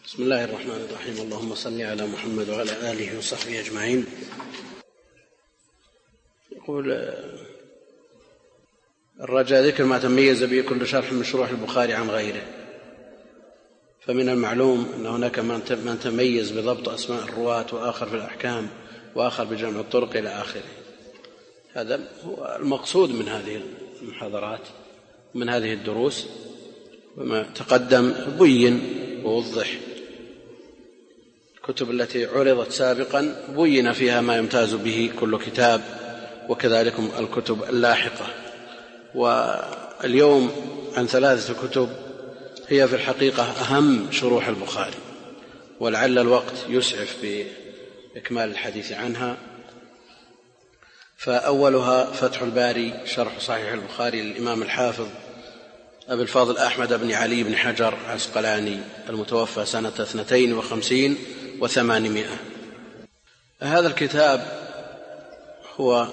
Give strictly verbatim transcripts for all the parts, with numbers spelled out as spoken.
بسم الله الرحمن الرحيم. اللهم صل على محمد وعلى آله وصحبه أجمعين. يقول الرجاء ذكر ما تميز به كل شرح من شروح البخاري عن غيره، فمن المعلوم أن هناك من تميز بضبط أسماء الرواة وآخر في الأحكام وآخر بجمع الطرق إلى آخره. هذا هو المقصود من هذه المحاضرات ومن هذه الدروس، وما تقدم بين ووضح. الكتب التي عرضت سابقا بين فيها ما يمتاز به كل كتاب، وكذلك الكتب اللاحقة. واليوم عن ثلاثة كتب هي في الحقيقة أهم شروح البخاري، ولعل الوقت يسعف بإكمال الحديث عنها. فأولها فتح الباري شرح صحيح البخاري للإمام الحافظ أبي الفاضل أحمد بن علي بن حجر عسقلاني المتوفى سنة اثنتين وخمسين وثمانمائة. هذا الكتاب هو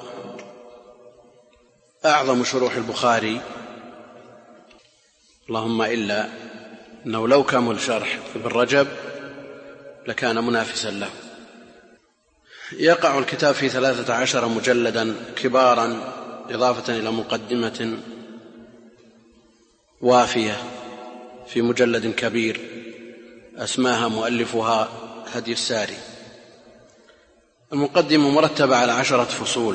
أعظم شروح البخاري، اللهم إلا أنه لو كمل شرح ابن رجب لكان منافسا له. يقع الكتاب في ثلاثة عشر مجلدا كبارا، إضافة إلى مقدمة وافية في مجلد كبير أسماها مؤلفها هدي الساري. المقدمة مرتبة على عشرة فصول.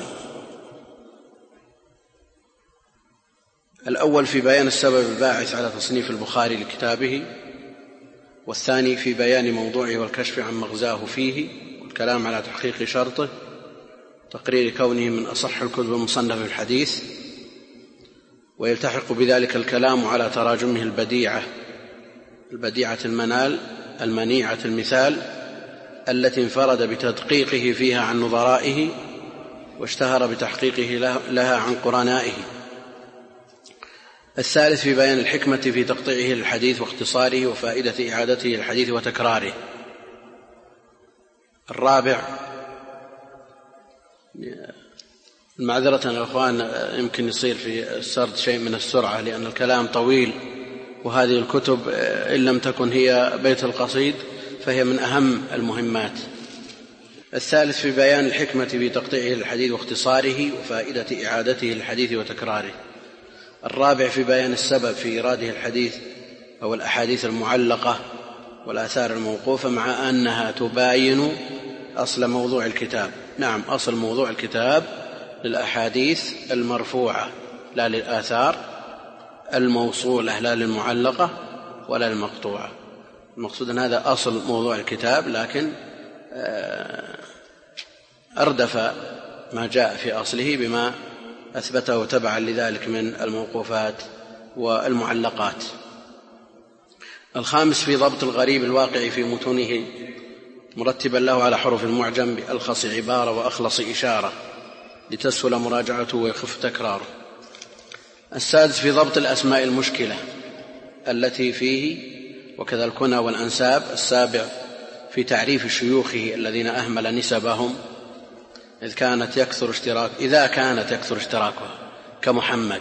الأول في بيان السبب الباعث على تصنيف البخاري لكتابه، والثاني في بيان موضوعه والكشف عن مغزاه فيه، والكلام على تحقيق شرطه، تقرير كونه من أصح الكتب المصنفة في الحديث، ويلتحق بذلك الكلام على تراجمه البديعة البديعة المنال المنيعة المثال التي انفرد بتدقيقه فيها عن نظرائه، واشتهر بتحقيقه لها عن قرنائه. الثالث في بيان الحكمة في تقطيعه للحديث واختصاره، وفائدة إعادته للحديث وتكراره. الرابع، معذرة الأخوان يمكن يصير في السرد شيء من السرعة لأن الكلام طويل، وهذه الكتب إن لم تكن هي بيت القصيد فهي من أهم المهمات. الثالث في بيان الحكمة في تقطيعه للحديث واختصاره، وفائدة إعادته للحديث وتكراره. الرابع في بيان السبب في إيراده الحديث أو الأحاديث المعلقة والآثار الموقوفة، مع أنها تباين أصل موضوع الكتاب. نعم، أصل موضوع الكتاب للأحاديث المرفوعة لا للآثار الموصولة، لا للمعلقة ولا للمقطوعة. المقصود أن هذا أصل موضوع الكتاب، لكن أردف ما جاء في أصله بما أثبته تبعا لذلك من الموقوفات والمعلقات. الخامس في ضبط الغريب الواقع في متونه، مرتبا له على حروف المعجم بألخص عبارة وأخلص إشارة لتسهل مراجعته ويخف تكراره. السادس في ضبط الأسماء المشكلة التي فيه وكذا الكنى والأنساب. السابع في تعريف شيوخه الذين أهمل نسبهم إذ كانت يكثر اشتراك إذا كانت يكثر اشتراكها كمحمد،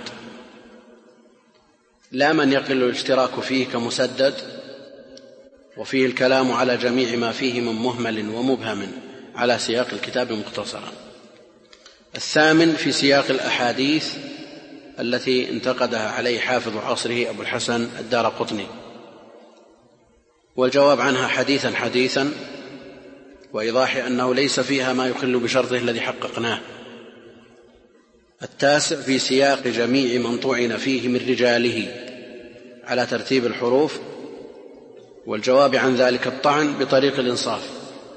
لا من يقل الاشتراك فيه كمسدد، وفيه الكلام على جميع ما فيه من مهمل ومبهم على سياق الكتاب مختصرا. الثامن في سياق الأحاديث التي انتقدها عليه حافظ عصره أبو الحسن الدارقطني، والجواب عنها حديثا حديثا، وإيضاح أنه ليس فيها ما يخل بشرطه الذي حققناه. التاسع في سياق جميع من طعن فيه من رجاله على ترتيب الحروف، والجواب عن ذلك الطعن بطريق الإنصاف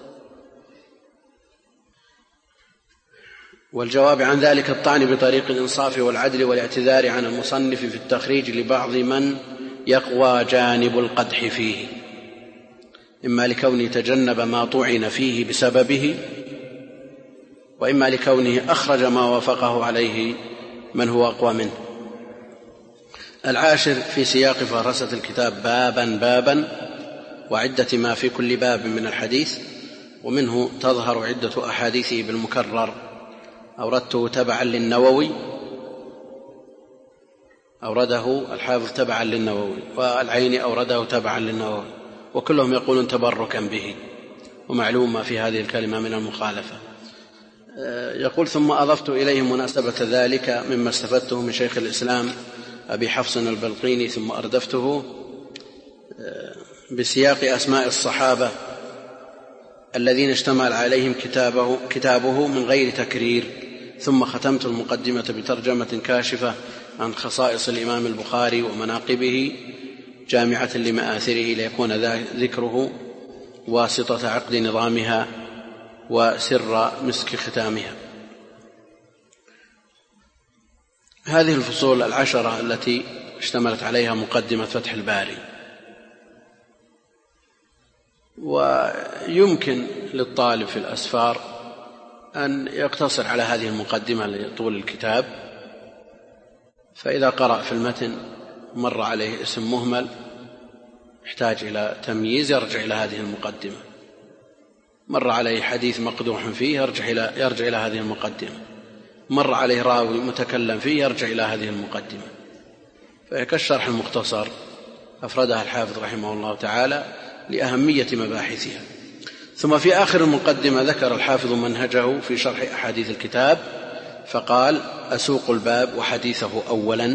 والجواب عن ذلك الطعن بطريق الإنصاف والعدل، والاعتذار عن المصنف في التخريج لبعض من يقوى جانب القدح فيه، إما لكونه تجنب ما طعن فيه بسببه، وإما لكونه أخرج ما وافقه عليه من هو أقوى منه. العاشر في سياق فهرسة الكتاب بابا بابا وعدة ما في كل باب من الحديث، ومنه تظهر عدة أحاديثه بالمكرر. أوردته تبعا للنووي أورده الحافظ تبعا للنووي، والعيني أورده تبعا للنووي، وكلهم يقولون تبركا به، ومعلوم ما في هذه الكلمة من المخالفة. يقول: ثم أضفت إليه مناسبة ذلك مما استفدته من شيخ الإسلام أبي حفص البلقيني، ثم أردفته بسياق أسماء الصحابة الذين اشتمل عليهم كتابه, كتابه من غير تكرير، ذم ختمت المقدمة بترجمة كاشفة عن خصائص الإمام البخاري ومناقبه جامعة لمآثره، ليكون ذكره واسطة عقد نظامها وسر مسك ختامها. هذه الفصول العشرة التي اشتملت عليها مقدمة فتح الباري. ويمكن للطالب في الأسفار أن يقتصر على هذه المقدمة لطول الكتاب، فإذا قرأ في المتن مر عليه اسم مهمل يحتاج إلى تمييز يرجع إلى هذه المقدمة، مر عليه حديث مقدوح فيه يرجع إلى, يرجع إلى هذه المقدمة، مر عليه راوي متكلم فيه يرجع إلى هذه المقدمة. فهي كالشرح المختصر أفردها الحافظ رحمه الله تعالى لأهمية مباحثها. ثم في آخر المقدمة ذكر الحافظ منهجه في شرح أحاديث الكتاب، فقال: أسوق الباب وحديثه أولا.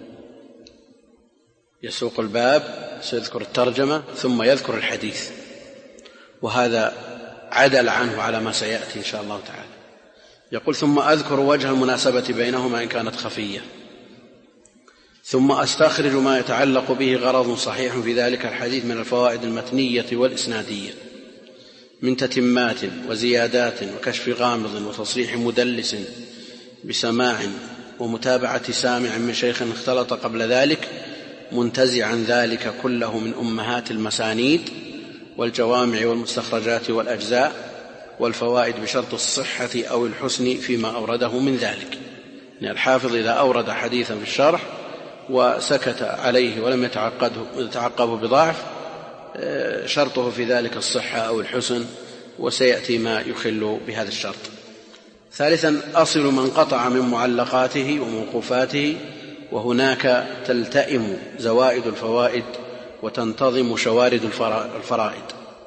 يسوق الباب سيذكر الترجمة ثم يذكر الحديث، وهذا عدل عنه على ما سيأتي إن شاء الله تعالى. يقول: ثم أذكر وجه المناسبة بينهما إن كانت خفية، ثم أستخرج ما يتعلق به غرض صحيح في ذلك الحديث من الفوائد المتنية والإسنادية، من تتمات وزيادات وكشف غامض وتصريح مدلس بسماع ومتابعة سامع من شيخ اختلط قبل ذلك، منتزعا ذلك كله من أمهات المسانيد والجوامع والمستخرجات والأجزاء والفوائد بشرط الصحة أو الحسن فيما أورده من ذلك. يعني الحافظ إذا أورد حديثا في الشرح وسكت عليه ولم يتعقبه بضعف شرطه في ذلك الصحة أو الحسن، وسيأتي ما يخل بهذا الشرط. ثالثا: أصل من قطع من معلقاته وموقوفاته، وهناك تلتئم زوائد الفوائد وتنتظم شوارد الفرائد.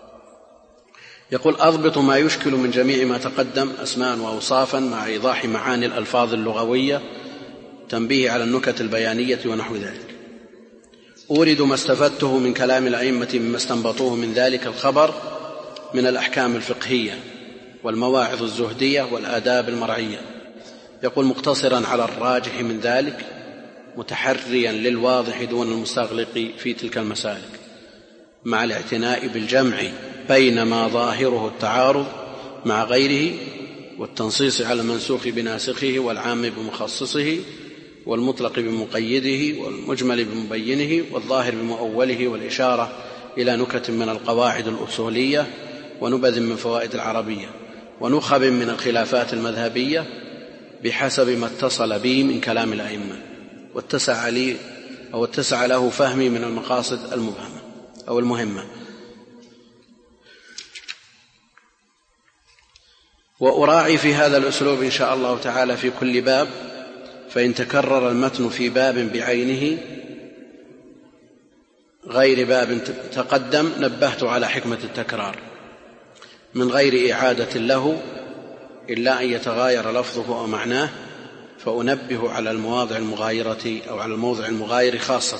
يقول: أضبط ما يشكل من جميع ما تقدم أسماء وأوصافا مع إيضاح معاني الألفاظ اللغوية، تنبيه على النكت البيانية ونحو ذلك. أورد ما استفدته من كلام الأئمة مما استنبطوه من ذلك الخبر من الأحكام الفقهية والمواعظ الزهدية والآداب المرعية. يقول: مقتصرا على الراجح من ذلك، متحريا للواضح دون المستغلق في تلك المسالك، مع الاعتناء بالجمع بين ما ظاهره التعارض مع غيره، والتنصيص على المنسوخ بناسخه والعام بمخصصه والمطلق بمقيده والمجمل بمبينه والظاهر بمؤوله، والإشارة إلى نكت من القواعد الأصولية ونبذ من فوائد العربية ونخب من الخلافات المذهبية بحسب ما اتصل به من كلام الأئمة، واتسع لي أو اتسع له فهمي من المقاصد المبهمة أو المهمة. وأراعي في هذا الأسلوب إن شاء الله تعالى في كل باب، فإن تكرر المتن في باب بعينه غير باب تقدم نبهت على حكمة التكرار من غير إعادة له، إلا أن يتغاير لفظه أو معناه، فأنبه على المواضع المغايرة أو على الموضع المغاير خاصة.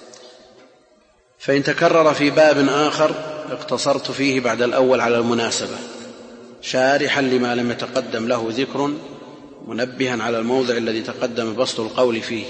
فإن تكرر في باب آخر اقتصرت فيه بعد الأول على المناسبة، شارحا لما لم يتقدم له ذكر، منبها على الموضع الذي تقدم بسط القول فيه.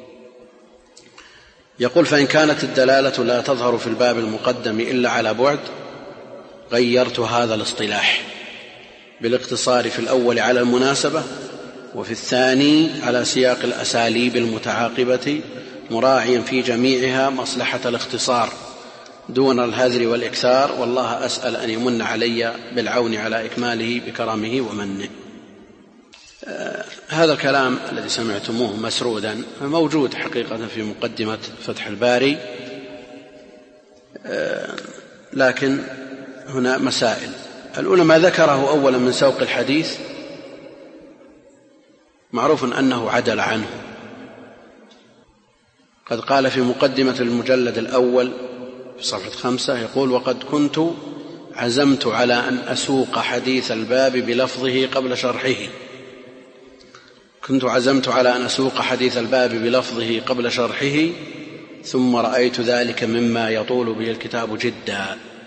يقول: فإن كانت الدلالة لا تظهر في الباب المقدم إلا على بعد، غيرت هذا الاصطلاح بالاقتصار في الأول على المناسبة، وفي الثاني على سياق الأساليب المتعاقبة، مراعيا في جميعها مصلحة الاختصار دون الهذر والإكثار، والله أسأل أن يمن علي بالعون على إكماله بكرمه ومنه. آه هذا الكلام الذي سمعتموه مسرودا موجود حقيقة في مقدمة فتح الباري، آه لكن هنا مسائل. الأولى ما ذكره أولا من سوق الحديث، معروف أنه عدل عنه، قد قال في مقدمة المجلد الأول في صفحة خمسة يقول: وقد كنت عزمت على أن أسوق حديث الباب بلفظه قبل شرحه كنت عزمت على أن أسوق حديث الباب بلفظه قبل شرحه ثم رأيت ذلك مما يطول به الكتاب جدا.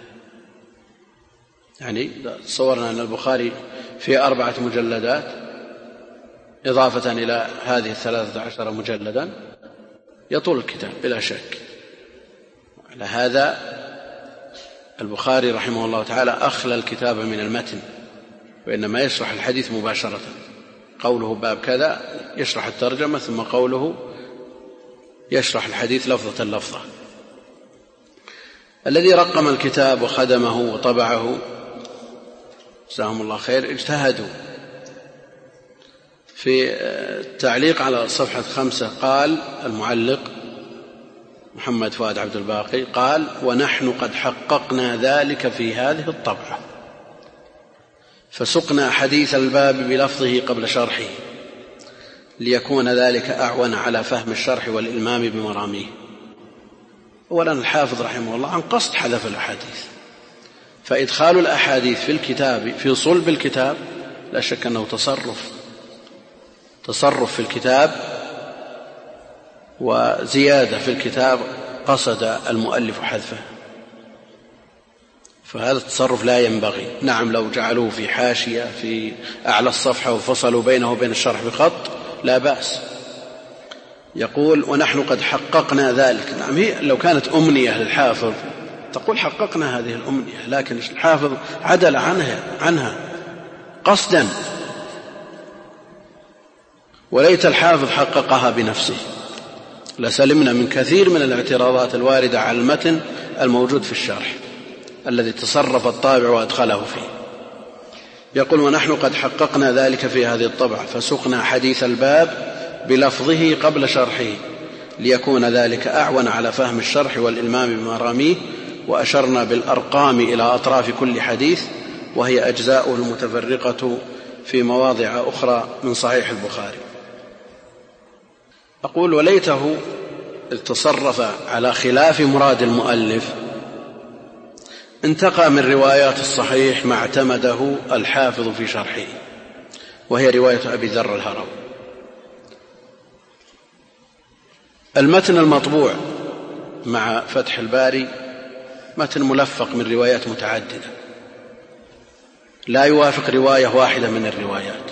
يعني تصورنا أن البخاري في أربعة مجلدات إضافة إلى هذه الثلاثة عشر مجلدا يطول الكتاب بلا شك. على هذا البخاري رحمه الله تعالى أخلى الكتاب من المتن، وإنما يشرح الحديث مباشرة. قوله باب كذا يشرح الترجمة، ثم قوله يشرح الحديث لفظة لفظة. الذي رقم الكتاب وخدمه وطبعه جزاهم الله خير اجتهدوا. في التعليق على صفحة خمسة قال المعلق محمد فؤاد عبد الباقي قال: ونحن قد حققنا ذلك في هذه الطبعة، فسقنا حديث الباب بلفظه قبل شرحه ليكون ذلك أعون على فهم الشرح والإلمام بمراميه. أولا الحافظ رحمه الله عن قصد حذف الأحاديث، فإدخال الأحاديث في الكتاب في صلب الكتاب لا شك أنه تصرف تصرف في الكتاب وزيادة في الكتاب قصد المؤلف حذفه، فهذا التصرف لا ينبغي. نعم لو جعلوه في حاشية في أعلى الصفحة وفصلوا بينه وبين الشرح بخط لا بأس. يقول: ونحن قد حققنا ذلك. نعم هي لو كانت أمنية للحافظ تقول حققنا هذه الأمنية، لكن الحافظ عدل عنها عنها قصدا، وليت الحافظ حققها بنفسه لسلمنا من كثير من الاعتراضات الواردة على المتن الموجود في الشرح الذي تصرف الطابع وأدخله فيه. يقول: ونحن قد حققنا ذلك في هذه الطبعة، فسقنا حديث الباب بلفظه قبل شرحه ليكون ذلك أعون على فهم الشرح والإلمام بمراميه، وأشرنا بالأرقام إلى أطراف كل حديث وهي أجزاؤه المتفرقة في مواضع أخرى من صحيح البخاري. أقول: وليته تصرف على خلاف مراد المؤلف، انتقى من روايات الصحيح ما اعتمده الحافظ في شرحه، وهي رواية أبي ذر الهروي. المتن المطبوع مع فتح الباري متن ملفق من روايات متعددة لا يوافق رواية واحدة من الروايات.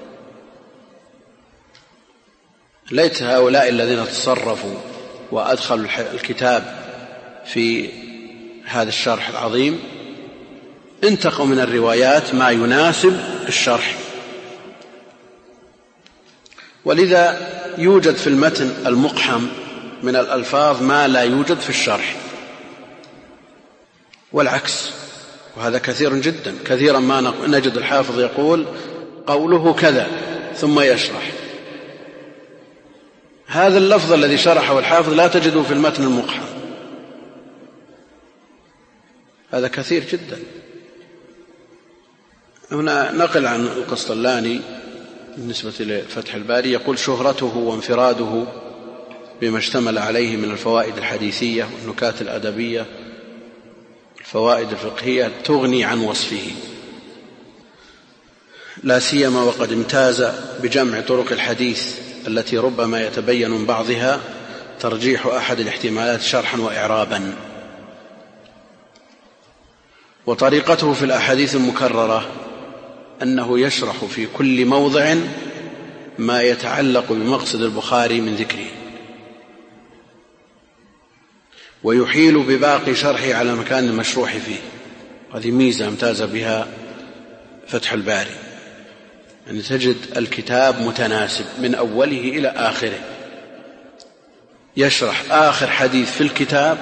ليت هؤلاء الذين تصرفوا وأدخلوا الكتاب في هذا الشرح العظيم انتقوا من الروايات ما يناسب الشرح، ولذا يوجد في المتن المقحم من الألفاظ ما لا يوجد في الشرح، والعكس، وهذا كثير جدا. كثيرا ما نجد الحافظ يقول قوله كذا ثم يشرح، هذا اللفظ الذي شرحه الحافظ لا تجده في المتن المقحم، هذا كثير جدا. هنا نقل عن القسطلاني بالنسبة لفتح الباري يقول: شهرته وانفراده بما اشتمل عليه من الفوائد الحديثية والنكات الأدبية الفوائد الفقهية تغني عن وصفه، لا سيما وقد امتاز بجمع طرق الحديث التي ربما يتبين من بعضها ترجيح أحد الاحتمالات شرحا وإعرابا. وطريقته في الأحاديث المكررة أنه يشرح في كل موضع ما يتعلق بمقصد البخاري من ذكره، ويحيل بباقي شرحه على مكان المشروح فيه. هذه ميزة امتاز بها فتح الباري، يعني تجد الكتاب متناسب من أوله إلى آخره، يشرح آخر حديث في الكتاب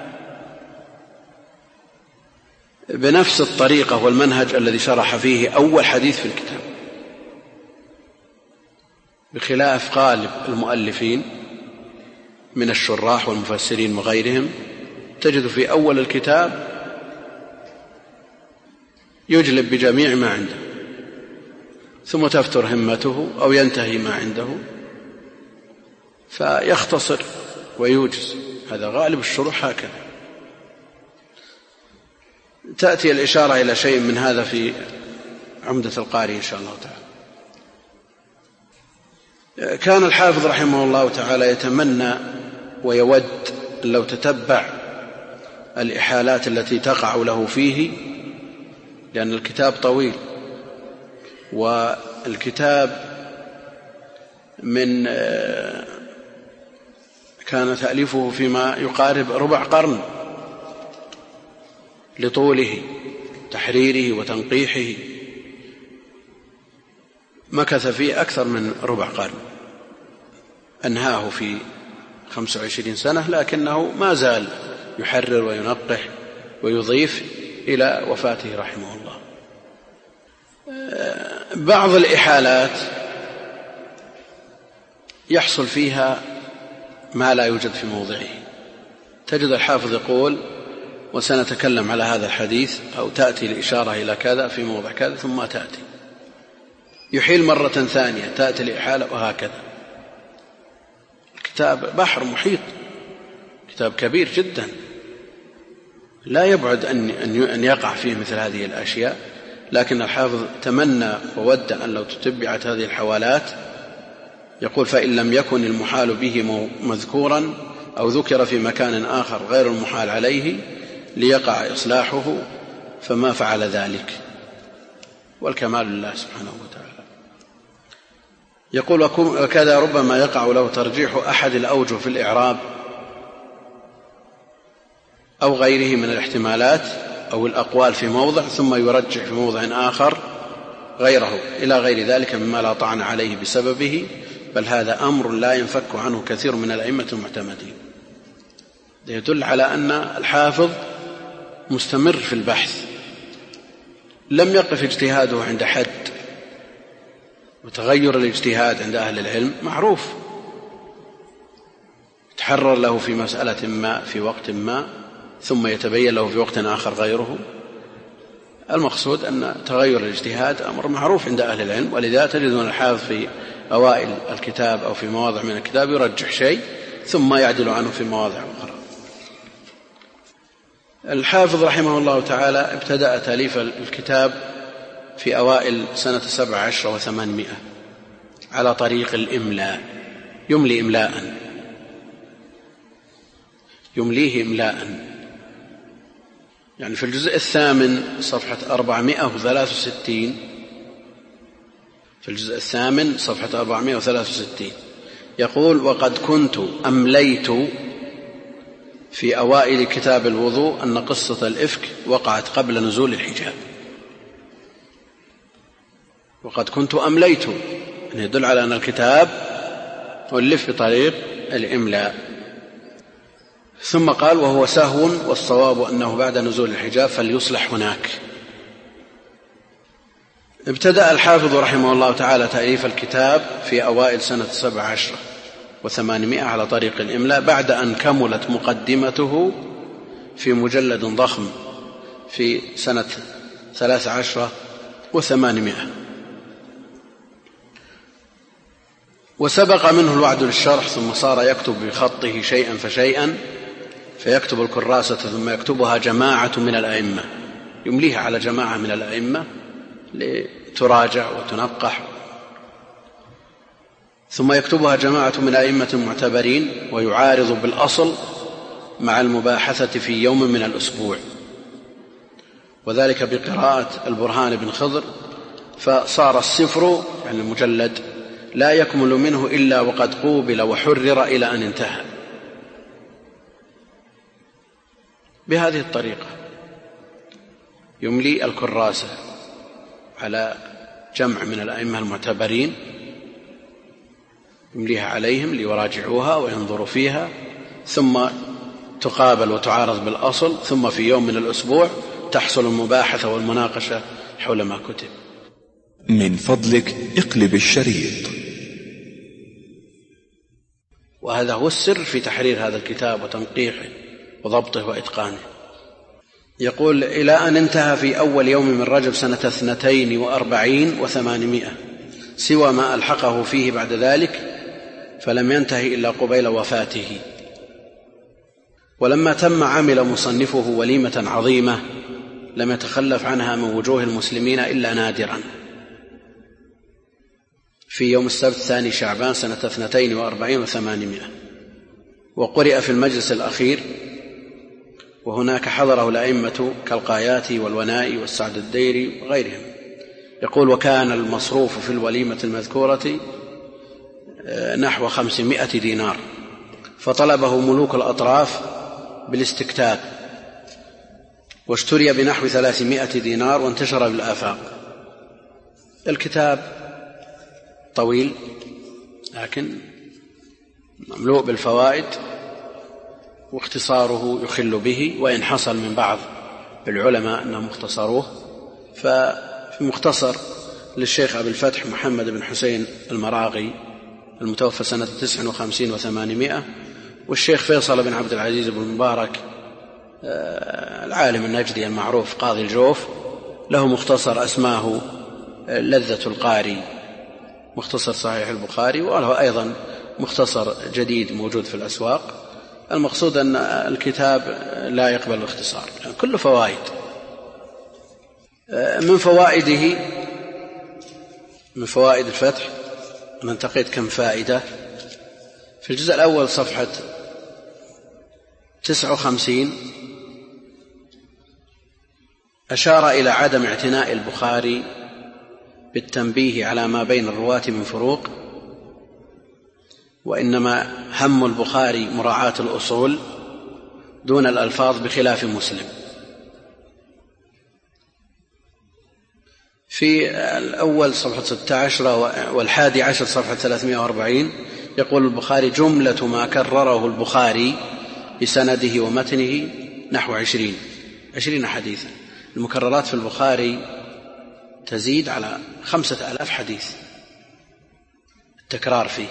بنفس الطريقة والمنهج الذي شرح فيه أول حديث في الكتاب، بخلاف غالب المؤلفين من الشراح والمفسرين وغيرهم، تجد في أول الكتاب يجلب بجميع ما عنده ثم تفتر همته أو ينتهي ما عنده فيختصر ويوجز. هذا غالب الشروح هكذا. تأتي الإشارة إلى شيء من هذا في عمدة القاري إن شاء الله تعالى. كان الحافظ رحمه الله تعالى يتمنى ويود لو تتبع الإحالات التي تقع له فيه، لأن الكتاب طويل، والكتاب من كان تأليفه فيما يقارب ربع قرن لطوله تحريره وتنقيحه، مكث فيه أكثر من ربع قرن، أنهاه في خمس وعشرين سنة، لكنه ما زال يحرر وينقح ويضيف إلى وفاته رحمه الله. بعض الإحالات يحصل فيها ما لا يوجد في موضعه. تجد الحافظ يقول وسنتكلم على هذا الحديث، أو تأتي الإشارة إلى كذا في موضع كذا ثم تأتي، يحيل مرة ثانية تأتي الإحالة، وهكذا. الكتاب بحر محيط، كتاب كبير جدا، لا يبعد أن يقع فيه مثل هذه الأشياء، لكن الحافظ تمنى وود أن لو تتبعت هذه الحوالات، يقول فإن لم يكن المحال به مذكورا أو ذكر في مكان آخر غير المحال عليه ليقع إصلاحه فما فعل ذلك، والكمال لله سبحانه وتعالى. يقول وكذا ربما يقع له ترجيح أحد الأوجه في الإعراب أو غيره من الاحتمالات أو الأقوال في موضع ثم يرجح في موضع آخر غيره إلى غير ذلك مما لا طعن عليه بسببه، بل هذا أمر لا ينفك عنه كثير من الأئمة المعتمدين. يدل على أن الحافظ مستمر في البحث، لم يقف اجتهاده عند حد، وتغير الاجتهاد عند أهل العلم معروف، تحرر له في مسألة ما في وقت ما ثم يتبين له في وقت آخر غيره. المقصود أن تغير الاجتهاد أمر معروف عند أهل العلم، ولذا تجدون الحافظ في أوائل الكتاب أو في مواضع من الكتاب يرجح شيء ثم يعدل عنه في مواضع أخرى. الحافظ رحمه الله تعالى ابتدأ تأليف الكتاب في أوائل سنة سبع عشر وثمانمائة على طريق الإملاء، يملي إملاء، يمليه إملاء. يعني في الجزء الثامن صفحة أربعمائة وثلاثة وستين، في الجزء الثامن صفحة أربعمائة وثلاثة وستين يقول وقد كنت أمليت في أوائل كتاب الوضوء أن قصة الإفك وقعت قبل نزول الحجاب. وقد كنت أمليت يعني يدل على أن الكتاب ألف بطريق الإملاء. ثم قال وهو سهو والصواب أنه بعد نزول الحجاب فليصلح هناك. ابتدأ الحافظ رحمه الله تعالى تأليف الكتاب في أوائل سنة سبع عشر وثمانمائة على طريق الإملاء، بعد أن كملت مقدمته في مجلد ضخم في سنة ثلاث عشر وثمانمائة، وسبق منه الوعد للشرح، ثم صار يكتب بخطه شيئا فشيئا، فيكتب الكراسة ثم يكتبها جماعة من الأئمة، يمليها على جماعة من الأئمة لتراجع وتنقح، ثم يكتبها جماعة من الأئمة المعتبرين ويعارض بالأصل مع المباحثة في يوم من الأسبوع، وذلك بقراءة البرهان بن خضر، فصار السفر يعني المجلد لا يكمل منه إلا وقد قوبل وحرر إلى أن انتهى. بهذه الطريقة يملي الكراسة على جمع من الأئمة المعتبرين، يمليها عليهم ليراجعوها وينظروا فيها، ثم تقابل وتعارض بالأصل، ثم في يوم من الأسبوع تحصل المباحثة والمناقشة حول ما كتب. من فضلك اقلب الشريط. وهذا هو السر في تحرير هذا الكتاب وتنقيحه وضبطه وإتقانه. يقول إلى أن انتهى في أول يوم من رجب سنة اثنتين وأربعين وثمانمائة، سوى ما ألحقه فيه بعد ذلك فلم ينتهي إلا قبيل وفاته. ولما تم عمل مصنفه وليمة عظيمة لم يتخلف عنها من وجوه المسلمين إلا نادرا في يوم السبت ثاني شعبان سنة اثنتين وأربعين وثمانمائة، وقرئ في المجلس الأخير، وهناك حضره الأئمة كالقاياتي والونائي والسعد الديري وغيرهم. يقول: وكان المصروف في الوليمة المذكورة نحو خمسمائة دينار، فطلبه ملوك الأطراف بالاستكتاب، واشتري بنحو ثلاثمائة دينار وانتشر بالآفاق. الكتاب طويل لكن مملوء بالفوائد، واختصاره يخل به، وإن حصل من بعض العلماء أنهم اختصروه، ففي مختصر للشيخ أبي الفتح محمد بن حسين المراغي المتوفى سنة تسع وخمسين وثمانمائة، والشيخ فيصل بن عبد العزيز بن مبارك العالم النجدي المعروف قاضي الجوف، له مختصر أسماه لذة القاري، مختصر صحيح البخاري، وله أيضا مختصر جديد موجود في الأسواق. المقصود أن الكتاب لا يقبل الاختصار، يعني كله فوائد. من فوائده من فوائد الفتح أنا انتقيت كم فائدة. في الجزء الأول صفحة تسعة وخمسين أشار إلى عدم اعتناء البخاري بالتنبيه على ما بين الرواة من فروق، وإنما هم البخاري مراعاة الأصول دون الألفاظ بخلاف مسلم. في الأول صفحة ستة عشر والحادي عشر صفحة ثلاثمائة وأربعين يقول البخاري: جملة ما كرره البخاري بسنده ومتنه نحو عشرين عشرين حديثا. المكررات في البخاري تزيد على خمسة آلاف حديث التكرار فيه،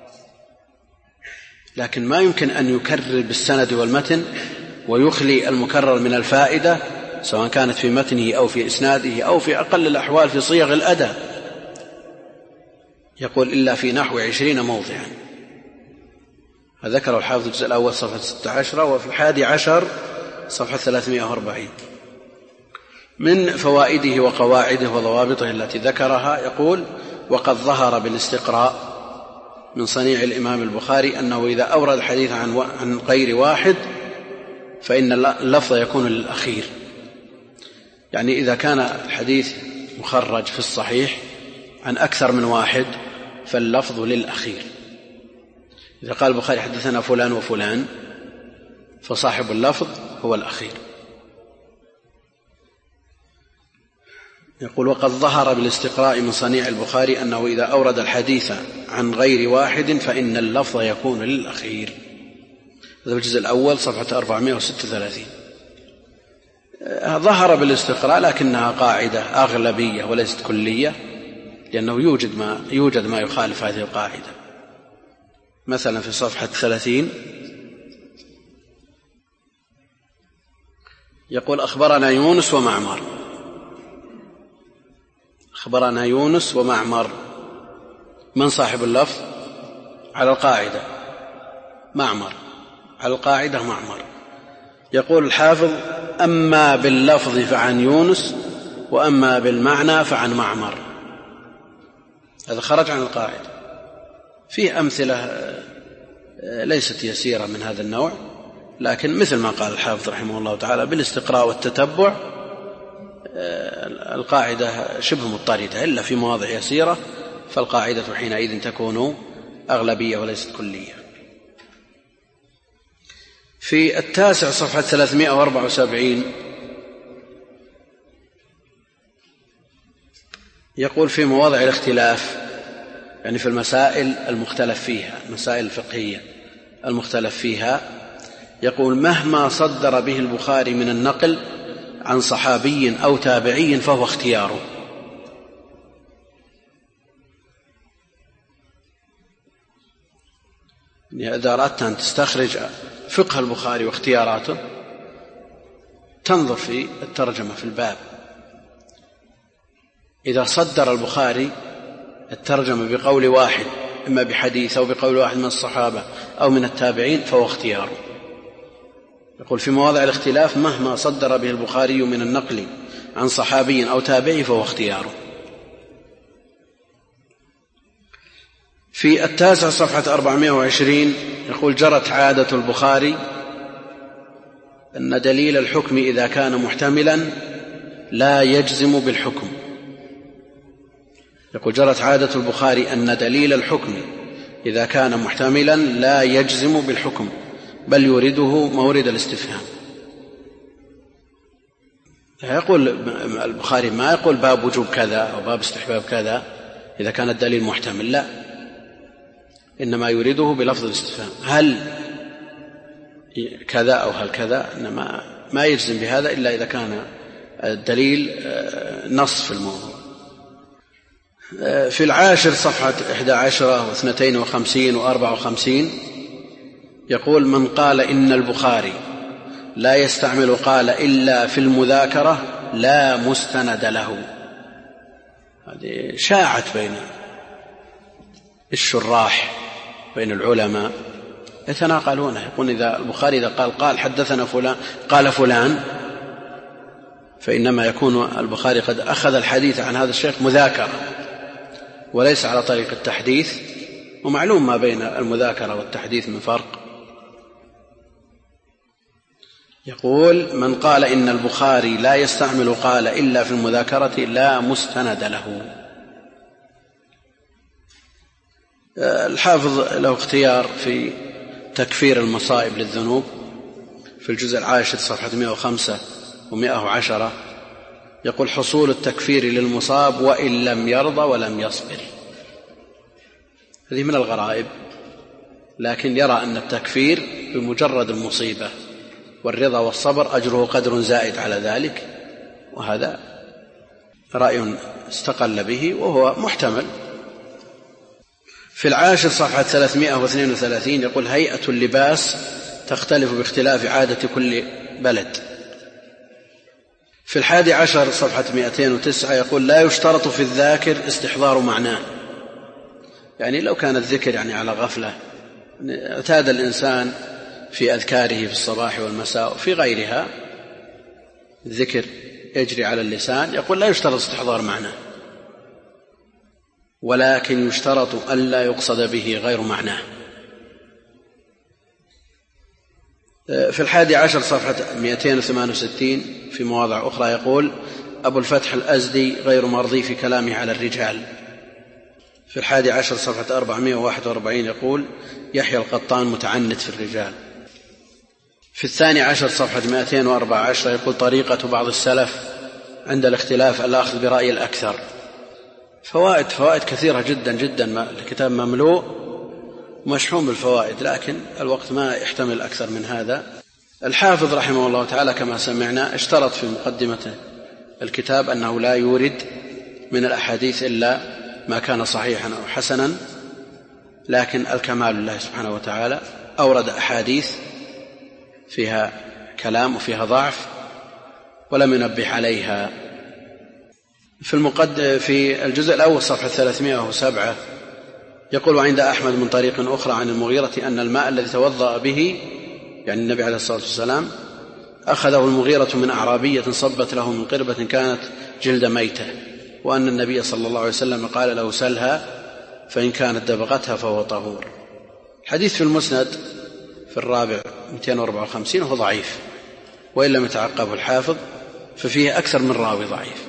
لكن ما يمكن أن يكرر بالسند والمتن ويخلي المكرر من الفائدة، سواء كانت في متنه أو في إسناده أو في أقل الأحوال في صيغ الأداء. يقول: إلا في نحو عشرين موضعا. ذكر الحافظ الجزء الأول صفحة ستة عشر، وفي الحادي عشر صفحة ثلاثمائة وأربعين. من فوائده وقواعده وضوابطه التي ذكرها يقول: وقد ظهر بالاستقراء من صنيع الإمام البخاري أنه إذا أورد الحديث عن غير واحد فإن اللفظ يكون للأخير. يعني إذا كان الحديث مخرج في الصحيح عن أكثر من واحد فاللفظ للأخير. إذا قال البخاري حدثنا فلان وفلان فصاحب اللفظ هو الأخير. يقول: وقد ظهر بالاستقراء من صنيع البخاري أنه إذا أورد الحديث عن غير واحد فإن اللفظ يكون للأخير. هذا الجزء الأول صفحة أربعمائة وستة وثلاثين. ظهر بالاستقراء لكنها قاعدة أغلبية وليست كلية، لأنه يوجد ما, يوجد ما يخالف هذه القاعدة. مثلا في صفحة ثلاثين يقول: أخبرنا يونس ومعمر. أخبرنا يونس ومعمر، من صاحب اللفظ؟ على القاعدة معمر، على القاعدة معمر. يقول الحافظ: أما باللفظ فعن يونس، وأما بالمعنى فعن معمر. هذا خرج عن القاعدة. فيه أمثلة ليست يسيرة من هذا النوع، لكن مثل ما قال الحافظ رحمه الله تعالى بالاستقراء والتتبع القاعدة شبه مضطردة، إلا في مواضع يسيرة فالقاعدة حينئذ تكون أغلبية وليست كلية. في التاسع صفحة ثلاثمائة وأربعة وسبعين يقول: في مواضع الاختلاف، يعني في المسائل المختلف فيها، المسائل الفقهية المختلف فيها، يقول: مهما صدر به البخاري من النقل عن صحابي أو تابعي فهو اختياره. يعني إذا أردت أن تستخرج فقه البخاري واختياراته تنظر في الترجمة في الباب. إذا صدر البخاري الترجمة بقول واحد، إما بحديث أو بقول واحد من الصحابة أو من التابعين، فهو اختياره. يقول في مواضع الاختلاف مهما صدر به البخاري من النقل عن صحابي أو تابعي فهو اختياره. في التاسع صفحة أربعمائة وعشرين يقول جرت عادة البخاري أن دليل الحكم إذا كان محتملا لا يجزم بالحكم. يقول جرت عادة البخاري أن دليل الحكم إذا كان محتملا لا يجزم بالحكم بل يورده مورد الاستفهام. يقول البخاري ما يقول باب وجوب كذا أو باب استحباب كذا إذا كان الدليل محتمل، لا، إنما يورده بلفظ الاستفهام هل كذا أو هل كذا، إنما ما يجزم بهذا إلا إذا كان الدليل نص في الموضوع. في العاشر صفحة إحدى عشرة واثنتين وخمسين وأربع وخمسين يقول من قال إن البخاري لا يستعمل قال إلا في المذاكرة لا مستند له. هذه شاعت بين الشراح بين العلماء يتناقلون، يقول إذا البخاري إذا قال قال حدثنا فلان قال فلان فإنما يكون البخاري قد أخذ الحديث عن هذا الشيخ مذاكرة وليس على طريق التحديث، ومعلوم ما بين المذاكرة والتحديث من فرق. يقول من قال إن البخاري لا يستعمل قال إلا في المذاكرة لا مستند له. الحافظ له اختيار في تكفير المصائب للذنوب في الجزء العاشر صفحة مئة وخمسة ومئة وعشرة يقول حصول التكفير للمصاب وإن لم يرضى ولم يصبر. هذه من الغرائب، لكن يرى أن التكفير بمجرد المصيبة والرضا والصبر أجره قدر زائد على ذلك، وهذا رأي استقل به وهو محتمل. في العاشر صفحة ثلاثمائة واثنين وثلاثين يقول هيئة اللباس تختلف باختلاف عادة كل بلد. في الحادي عشر صفحة مئتين وتسعة يقول لا يشترط في الذاكر استحضار معناه، يعني لو كان الذكر يعني على غفلة اعتاد الإنسان في أذكاره في الصباح والمساء وفي غيرها الذكر يجري على اللسان، يقول لا يشترط استحضار معناه، ولكن يشترط ألا يقصد به غير معناه. في الحادي عشر صفحة مئتين وثمانية وستين في مواضع أخرى يقول أبو الفتح الأزدي غير مرضي في كلامه على الرجال. في الحادي عشر صفحة أربعمائة وواحد وأربعين يقول يحيى القطان متعنت في الرجال. في الثاني عشر صفحة مئتين وأربعة عشر يقول طريقة بعض السلف عند الاختلاف الأخذ برأي الأكثر. فوائد فوائد كثيرة جدا جدا، الكتاب مملوء مشحون بالفوائد، لكن الوقت ما يحتمل أكثر من هذا. الحافظ رحمه الله تعالى كما سمعنا اشترط في مقدمة الكتاب أنه لا يورد من الأحاديث إلا ما كان صحيحا أو حسنا، لكن الكمال لله سبحانه وتعالى أورد أحاديث فيها كلام وفيها ضعف ولم ينبه عليها. في المقدم في الجزء الأول صفحة ثلاثمائة وسبعة يقول وعند أحمد من طريق أخرى عن المغيرة أن الماء الذي توضأ به يعني النبي عليه الصلاة والسلام أخذه المغيرة من أعرابية صبت له من قربة كانت جلد ميتة، وأن النبي صلى الله عليه وسلم قال له سلها فإن كانت دبغتها فهو طهور. حديث في المسند في الرابع مئتين وأربعة وخمسين وهو ضعيف، وإن لم يتعقبه الحافظ ففيه أكثر من راوي ضعيف.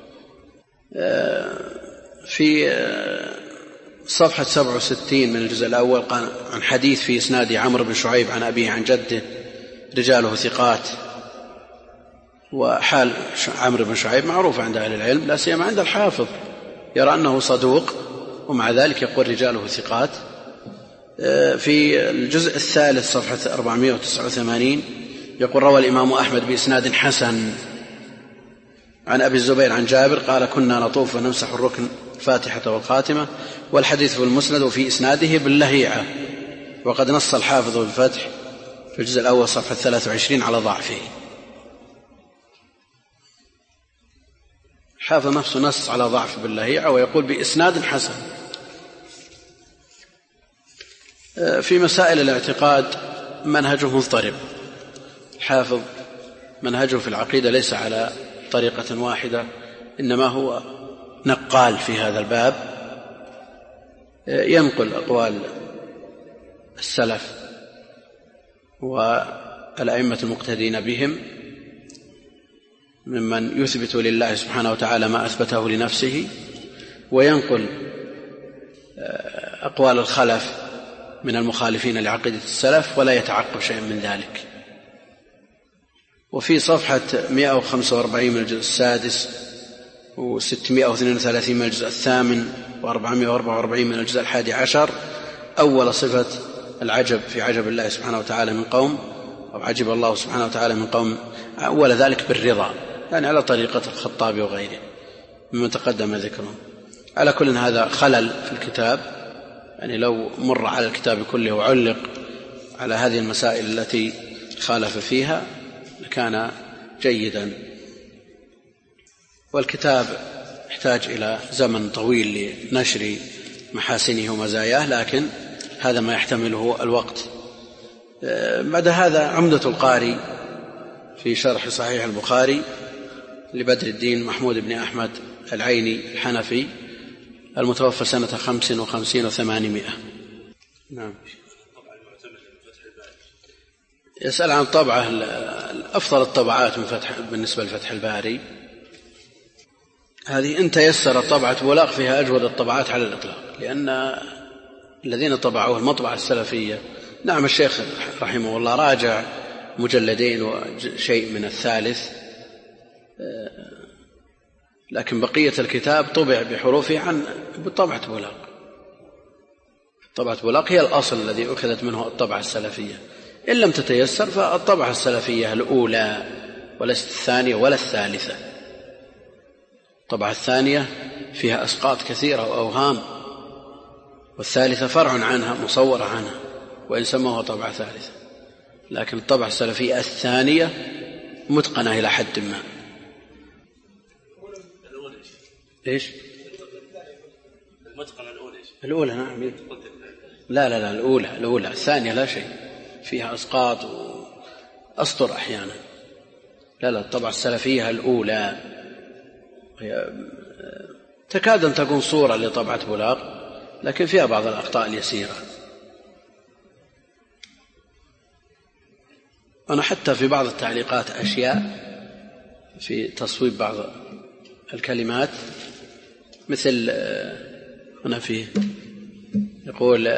في صفحة سبعة وستين من الجزء الأول قال عن حديث في إسناد عمرو بن شعيب عن أبيه عن جده رجاله ثقات، وحال عمرو بن شعيب معروف عند أهل العلم لا سيما عند الحافظ، يرى أنه صدوق ومع ذلك يقول رجاله ثقات. في الجزء الثالث صفحة أربعمائة وتسعة وثمانين يقول روى الإمام أحمد بإسناد حسن عن أبي الزبير عن جابر قال كنا نطوف ونمسح الركن الفاتحة والخاتمة، والحديث في المسند وفي إسناده باللهيعة، وقد نص الحافظ بالفتح في الجزء الأول صفحة ثلاثة وعشرين على ضعفه. الحافظ نفسه نص على ضعف باللهيعة ويقول بإسناد حسن. في مسائل الاعتقاد منهجه مضطرب، الحافظ منهجه في العقيدة ليس على طريقة واحدة، إنما هو نقال في هذا الباب، ينقل أقوال السلف والأئمة المقتدين بهم ممن يثبت لله سبحانه وتعالى ما أثبته لنفسه، وينقل أقوال الخلف من المخالفين لعقيدة السلف ولا يتعقب شيء من ذلك. وفي صفحة مئة وخمسة وأربعين من الجزء السادس وستمائة واثنين وثلاثين من الجزء الثامن وأربعمائة وأربعة وأربعين من الجزء الحادي عشر أول صفة العجب في عجب الله سبحانه وتعالى من قوم، أو عجب الله سبحانه وتعالى من قوم، أول ذلك بالرضا، يعني على طريقة الخطابي وغيره مما تقدم ذكره. على كل هذا خلل في الكتاب، يعني لو مر على الكتاب كله وعلق على هذه المسائل التي خالف فيها لكان جيدا. والكتاب يحتاج إلى زمن طويل لنشر محاسنه ومزاياه، لكن هذا ما يحتمله الوقت. بعد هذا عمدة القاري في شرح صحيح البخاري لبدر الدين محمود بن أحمد العيني الحنفي المتوفى سنة خمس وخمسين وثمانمائة. نعم. يسأل عن طبعة أفضل الطبعات من فتح بالنسبة لفتح الباري. هذه إن تيسر طبعة بولاق فيها أجود الطبعات على الإطلاق، لأن الذين طبعوه المطبعة السلفية، نعم الشيخ رحمه الله راجع مجلدين وشيء من الثالث، لكن بقية الكتاب طبع بحروفه عن بطبعة بولاق. طبعة بولاق هي الأصل الذي أخذت منه الطبعة السلفية، إن لم تتيسر فالطبعة السلفية الأولى وليست الثانية ولا الثالثة. الطبعة الثانية فيها أسقاط كثيرة وأوهام، والثالثة فرع عنها مصورة عنها وإن سموها طبعة ثالثة، لكن الطبعة السلفية الثانية متقنة إلى حد ما. إيش؟ المتقنة الأولى. الأولى نعم. لا لا لا الأولى الأولى الثانية لا شيء، فيها أسقاط وأسطر أحيانا. لا لا الطبعة السلفية الأولى تكاد أن تكون صورة لطبعة بولاق، لكن فيها بعض الأخطاء اليسيرة. أنا حتى في بعض التعليقات أشياء في تصويب بعض الكلمات، مثل هنا فيه يقول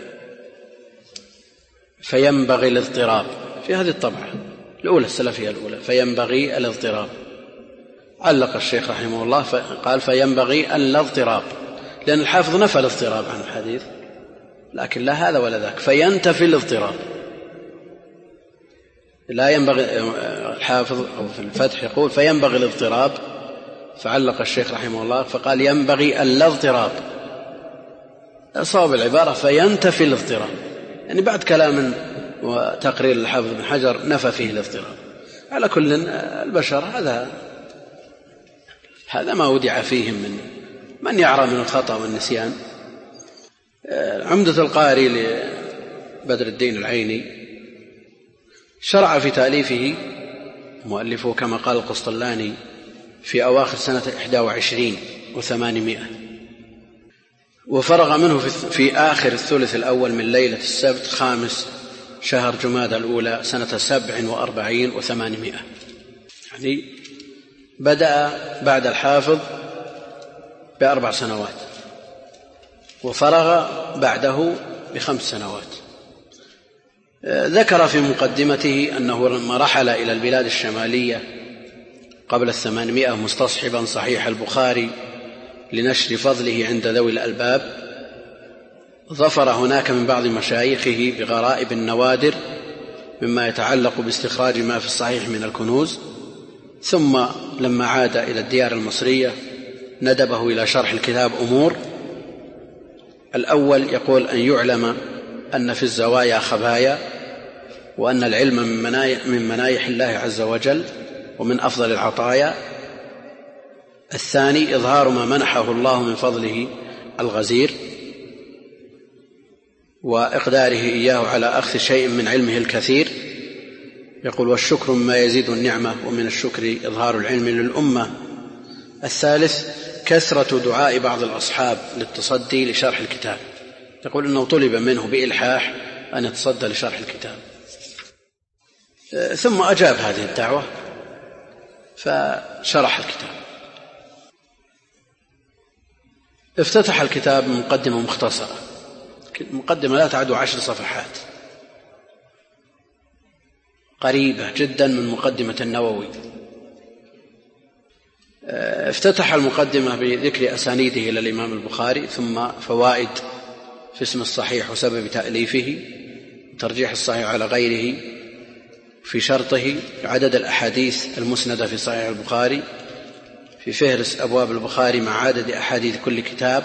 فينبغي الاضطراب في هذه الطبعة الأولى السلفية الأولى، فينبغي الاضطراب. علق الشيخ رحمه الله قال فينبغي الاضطراب، لأن الحافظ نفى الاضطراب عن الحديث، لكن لا هذا ولا ذاك، فينتفي الاضطراب. لا ينبغي، الحافظ أو في الفتح يقول فينبغي الاضطراب، فعلق الشيخ رحمه الله فقال ينبغي الاضطراب. صواب العبارة فينتفي الاضطراب، يعني بعد كلام وتقرير الحافظ بن حجر نفى فيه الاضطراب. على كل البشر هذا هذا ما ودع فيهم من من يعرى من الخطأ والنسيان. عمدة القاري لبدر الدين العيني شرع في تأليفه مؤلفه كما قال القسطلاني في أواخر سنة إحدى وعشرين وثمانمائة، وفرغ منه في آخر الثلث الأول من ليلة السبت خامس شهر جمادى الأولى سنة سبع وأربعين وثمانمائة، يعني بدأ بعد الحافظ بأربع سنوات وفرغ بعده بخمس سنوات. ذكر في مقدمته أنه لما رحل إلى البلاد الشمالية قبل الثمانمائة مستصحبا صحيح البخاري لنشر فضله عند ذوي الألباب، ظفر هناك من بعض مشايخه بغرائب النوادر مما يتعلق باستخراج ما في الصحيح من الكنوز، ثم لما عاد إلى الديار المصرية ندبه إلى شرح الكتاب أمور. الأول يقول أن يعلم أن في الزوايا خبايا، وأن العلم من منايح, من منايح الله عز وجل ومن أفضل العطايا. الثاني إظهار ما منحه الله من فضله الغزير وإقداره إياه على أخذ شيء من علمه الكثير. يقول والشكر مما يزيد النعمة ومن الشكر إظهار العلم للأمة. الثالث كثرة دعاء بعض الأصحاب للتصدي لشرح الكتاب، يقول إنه طلب منه بإلحاح أن يتصدى لشرح الكتاب، ثم أجاب هذه الدعوة فشرح الكتاب. افتتح الكتاب مقدمة مختصرة، مقدمة لا تعد عشر صفحات، قريبة جدا من مقدمة النووي. افتتح المقدمة بذكر أسانيده إلى الإمام البخاري، ثم فوائد في اسم الصحيح وسبب تأليفه، ترجيح الصحيح على غيره في شرطه، عدد الأحاديث المسندة في صحيح البخاري، في فهرس أبواب البخاري مع عدد أحاديث كل كتاب،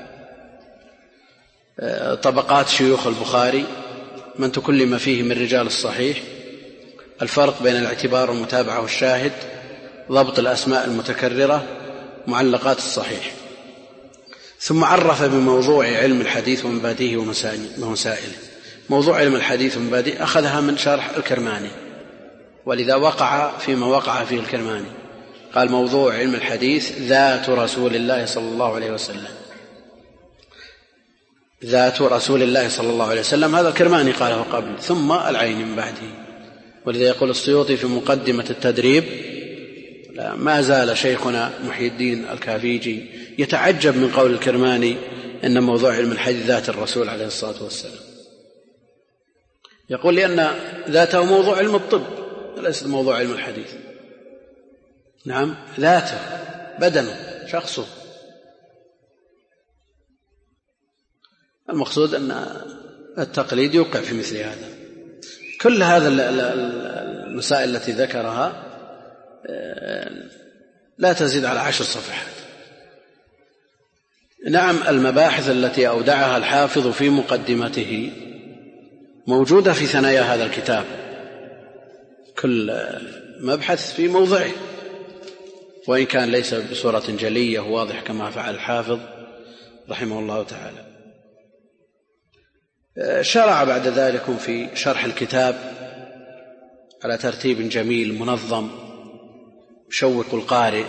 طبقات شيوخ البخاري، من تكلم فيه من رجال الصحيح، الفرق بين الاعتبار والمتابعة والشاهد، ضبط الأسماء المتكررة، معلقات الصحيح. ثم عرف بموضوع علم الحديث ومبادئه ومسائله. موضوع علم الحديث ومبادئه أخذها من شرح الكرماني، ولذا وقع فيما وقع فيه الكرماني، قال موضوع علم الحديث ذات رسول الله صلى الله عليه وسلم، ذات رسول الله صلى الله عليه وسلم، هذا الكرماني قاله قبل، ثم العين من بعده. ولذا يقول السيوطي في مقدمة التدريب: ما زال شيخنا محي الدين الكافيجي يتعجب من قول الكرماني إن موضوع علم الحديث ذات الرسول عليه الصلاة والسلام. يقول لأن ذاته موضوع علم الطب، ليس موضوع علم الحديث. نعم، ذاته، بدنه، شخصه. المقصود أن التقليد يوقع في مثل هذا. كل هذا المسائل التي ذكرها لا تزيد على عشر صفحات. نعم، المباحث التي أودعها الحافظ في مقدمته موجودة في ثنايا هذا الكتاب، كل مبحث في موضعه، وإن كان ليس بصورة جلية وواضح كما فعل الحافظ رحمه الله تعالى. شرع بعد ذلك في شرح الكتاب على ترتيب جميل منظم يشوق القارئ.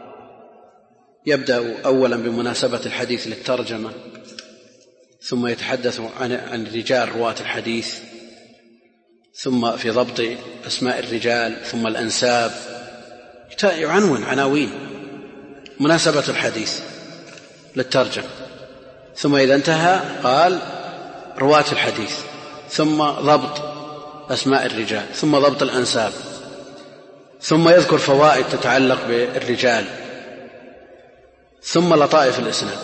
يبدأ أولا بمناسبة الحديث للترجمة، ثم يتحدث عن عن رجال رواة الحديث، ثم في ضبط أسماء الرجال، ثم الأنساب، يعنون عناوين مناسبة الحديث للترجمة، ثم إذا انتهى قال رواة الحديث، ثم ضبط أسماء الرجال، ثم ضبط الأنساب، ثم يذكر فوائد تتعلق بالرجال، ثم لطائف الإسناد.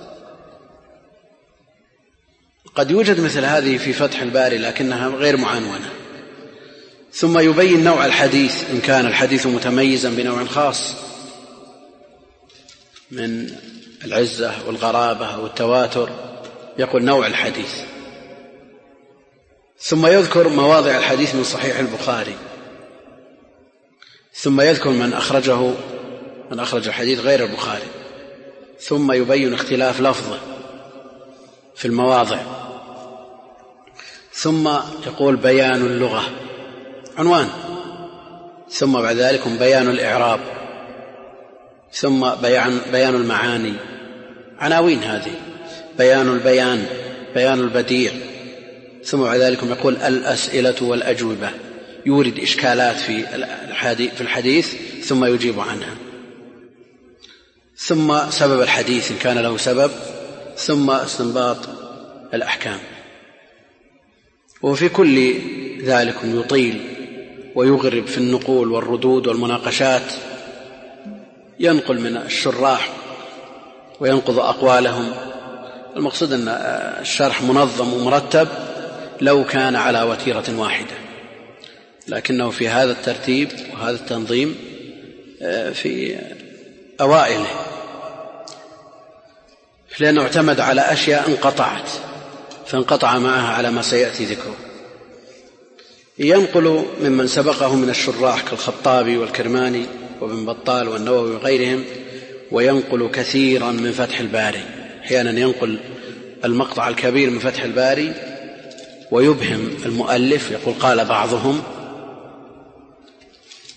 قد يوجد مثل هذه في فتح الباري لكنها غير معنونة. ثم يبين نوع الحديث إن كان الحديث متميزا بنوع خاص من العزة والغرابة والتواتر، يقول نوع الحديث. ثم يذكر مواضع الحديث من صحيح البخاري، ثم يذكر من أخرجه من أخرج الحديث غير البخاري، ثم يبين اختلاف لفظه في المواضع، ثم يقول بيان اللغة عنوان، ثم بعد ذلك بيان الإعراب، ثم بيان, بيان المعاني عناوين هذه، بيان البيان، بيان البديع، ثم بعد ذلك يقول الأسئلة والأجوبة، يورد إشكالات في الحديث ثم يجيب عنها، ثم سبب الحديث إن كان له سبب، ثم استنباط الأحكام. وفي كل ذلك يطيل ويغرب في النقول والردود والمناقشات، ينقل من الشراح وينقض أقوالهم. المقصود أن الشرح منظم ومرتب لو كان على وتيرة واحدة، لكنه في هذا الترتيب وهذا التنظيم في أوائله، لأنه اعتمد على أشياء انقطعت فانقطع معها على ما سيأتي ذكره. ينقل ممن سبقه من الشراح كالخطابي والكرماني وابن بطال والنووي وغيرهم، وينقل كثيرا من فتح الباري. أحيانا ينقل المقطع الكبير من فتح الباري ويبهم المؤلف، يقول قال بعضهم،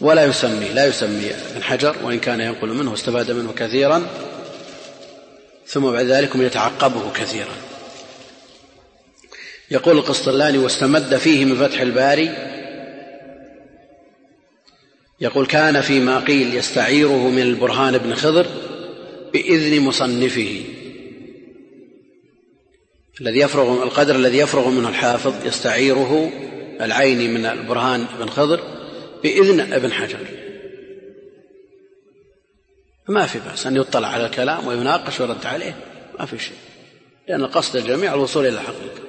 ولا يسمي لا يسمي ابن حجر وإن كان ينقل منه واستفاد منه كثيرا، ثم بعد ذلك يتعقبه كثيرا. يقول القسطلاني: واستمد فيه من فتح الباري، يقول: كان فيما قيل يستعيره من البرهان بن خضر بإذن مصنفه، الذي يفرغ القدر الذي يفرغ منه الحافظ يستعيره العيني من البرهان بن خضر بإذن ابن حجر، ما في بأس أن يطلع على الكلام ويناقش ويرد عليه، ما في شيء، لأن قصد الجميع الوصول إلى الحقيقة.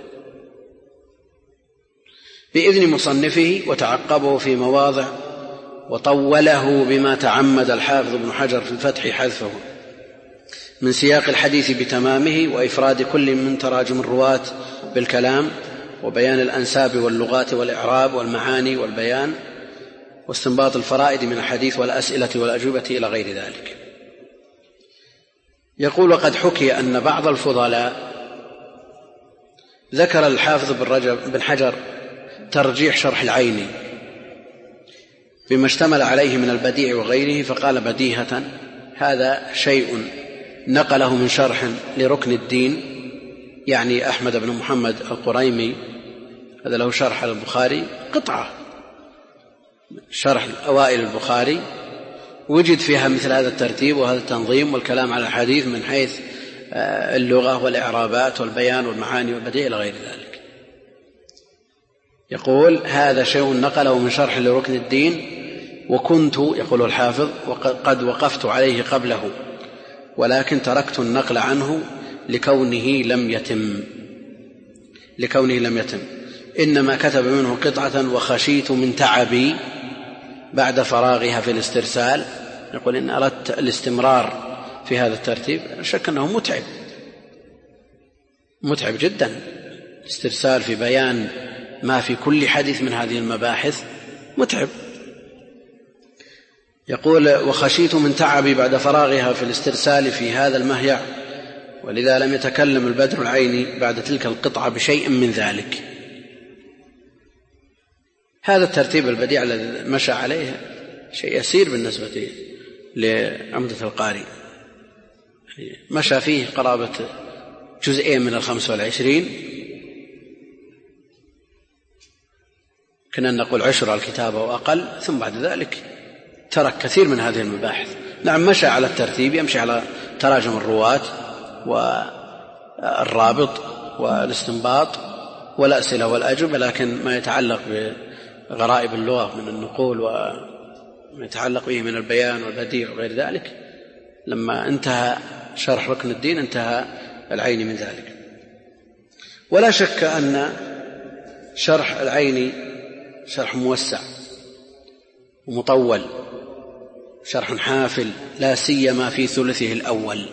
بإذن مصنفه وتعقبه في مواضع، وطوله بما تعمد الحافظ ابن حجر في الفتح حذفه من سياق الحديث بتمامه، وإفراد كل من تراجم الرواة بالكلام، وبيان الأنساب واللغات والإعراب والمعاني والبيان، واستنباط الفرائد من الحديث والأسئلة والأجوبة إلى غير ذلك. يقول: وقد حكي أن بعض الفضلاء ذكر الحافظ بن رجب بن حجر ترجيح شرح العيني بما اشتمل عليه من البديع وغيره، فقال بديهة: هذا شيء نقله من شرح لركن الدين، يعني أحمد بن محمد القريمي، هذا له شرح على البخاري، قطعة شرح أوائل البخاري، وجد فيها مثل هذا الترتيب وهذا التنظيم والكلام على الحديث من حيث اللغة والإعرابات والبيان والمعاني والبديع إلى غير ذلك. يقول: هذا شيء نقله من شرح لركن الدين، وكنت، يقول الحافظ، قد وقفت عليه قبله، ولكن تركت النقل عنه لكونه لم يتم لكونه لم يتم إنما كتب منه قطعة، وخشيت من تعبي بعد فراغها في الاسترسال. يقول: إن أردت الاستمرار في هذا الترتيب، شك أنه متعب متعب جدا، الاسترسال في بيان ما في كل حديث من هذه المباحث متعب. يقول: وخشيت من تعبي بعد فراغها في الاسترسال في هذا المهيع، ولذا لم يتكلم البدر العيني بعد تلك القطعة بشيء من ذلك. هذا الترتيب البديع الذي مشى عليه شيء يسير بالنسبة لعمدة القاري، مشى فيه قرابة جزئين من الخمس والعشرين، كنا نقول عشر الكتابة وأقل، ثم بعد ذلك ترك كثير من هذه المباحث. نعم، مشى على الترتيب، يمشي على تراجم الرواة والرابط والاستنباط والأسئلة والأجوبة، لكن ما يتعلق بغرائب اللغة من النقول وما يتعلق به من البيان والبديع وغير ذلك، لما انتهى شرح ركن الدين انتهى العيني من ذلك. ولا شك أن شرح العيني شرح موسع ومطول، شرح حافل، لا سيما في ثلثه الأول.